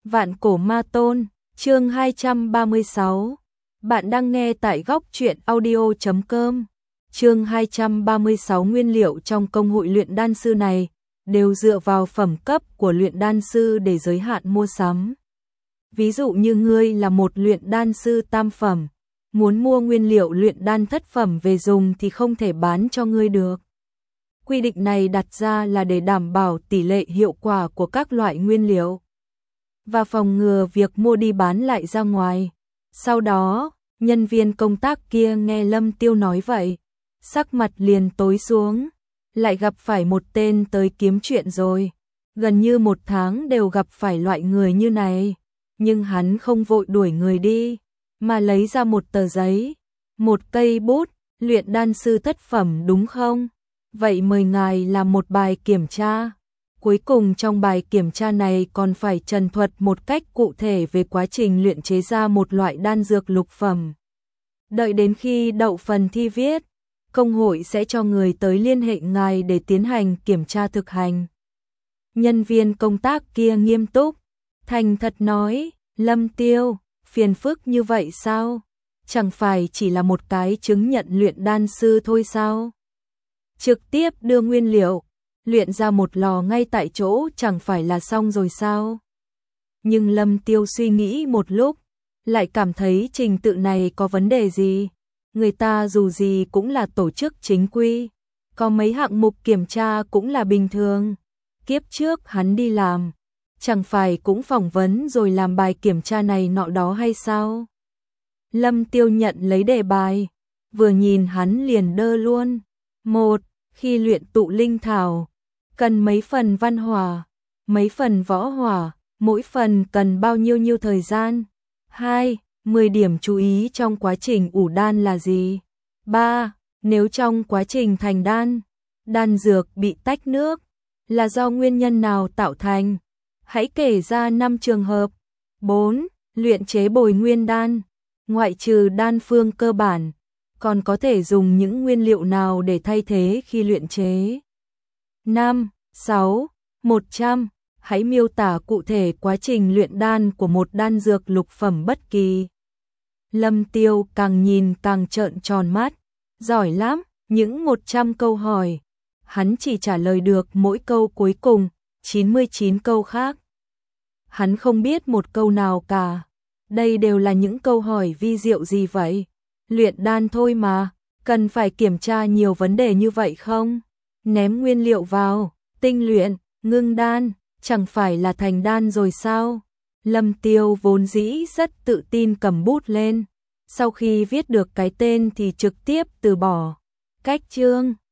Vạn cổ ma tôn, chương 236. Bạn đang nghe tại góc truyện audio.com. Chương 236 nguyên liệu trong công hội luyện đan sư này đều dựa vào phẩm cấp của luyện đan sư để giới hạn mua sắm. Ví dụ như ngươi là một luyện đan sư tam phẩm, muốn mua nguyên liệu luyện đan thất phẩm về dùng thì không thể bán cho ngươi được. Quy định này đặt ra là để đảm bảo tỷ lệ hiệu quả của các loại nguyên liệu và phòng ngừa việc mua đi bán lại ra ngoài. Sau đó, nhân viên công tác kia nghe Lâm Tiêu nói vậy, sắc mặt liền tối xuống, lại gặp phải một tên tới kiếm chuyện rồi. Gần như một tháng đều gặp phải loại người như này, nhưng hắn không vội đuổi người đi, mà lấy ra một tờ giấy, một cây bút, luyện đan sư thất phẩm đúng không? Vậy mời ngài làm một bài kiểm tra. Cuối cùng trong bài kiểm tra này còn phải trần thuật một cách cụ thể về quá trình luyện chế ra một loại đan dược lục phẩm. Đợi đến khi đậu phần thi viết, công hội sẽ cho người tới liên hệ ngài để tiến hành kiểm tra thực hành. Nhân viên công tác kia nghiêm túc, thành thật nói, Lâm Tiêu, phiền phức như vậy sao? Chẳng phải chỉ là một cái chứng nhận luyện đan sư thôi sao? Trực tiếp đưa nguyên liệu, luyện ra một lò ngay tại chỗ chẳng phải là xong rồi sao? Nhưng Lâm Tiêu suy nghĩ một lúc, lại cảm thấy trình tự này có vấn đề gì? Người ta dù gì cũng là tổ chức chính quy, có mấy hạng mục kiểm tra cũng là bình thường. Kiếp trước hắn đi làm, chẳng phải cũng phỏng vấn rồi làm bài kiểm tra này nọ đó hay sao? Lâm Tiêu nhận lấy đề bài, vừa nhìn hắn liền đơ luôn. Một, khi luyện tụ linh thảo, cần mấy phần văn hỏa, mấy phần võ hỏa, mỗi phần cần bao nhiêu thời gian? 2. 10 điểm chú ý trong quá trình ủ đan là gì? 3. Nếu trong quá trình thành đan, đan dược bị tách nước, là do nguyên nhân nào tạo thành? Hãy kể ra 5 trường hợp. 4. Luyện chế bồi nguyên đan, ngoại trừ đan phương cơ bản, còn có thể dùng những nguyên liệu nào để thay thế khi luyện chế? 5. 6. 100. Hãy miêu tả cụ thể quá trình luyện đan của một đan dược lục phẩm bất kỳ. Lâm Tiêu càng nhìn càng trợn tròn mắt, giỏi lắm, những 100 câu hỏi, hắn chỉ trả lời được mỗi câu cuối cùng, 99 câu khác hắn không biết một câu nào cả. Đây đều là những câu hỏi vi diệu gì vậy? Luyện đan thôi mà, cần phải kiểm tra nhiều vấn đề như vậy không? Ném nguyên liệu vào, tinh luyện, ngưng đan, chẳng phải là thành đan rồi sao? Lâm Tiêu vốn dĩ rất tự tin cầm bút lên, sau khi viết được cái tên thì trực tiếp từ bỏ. Cách chương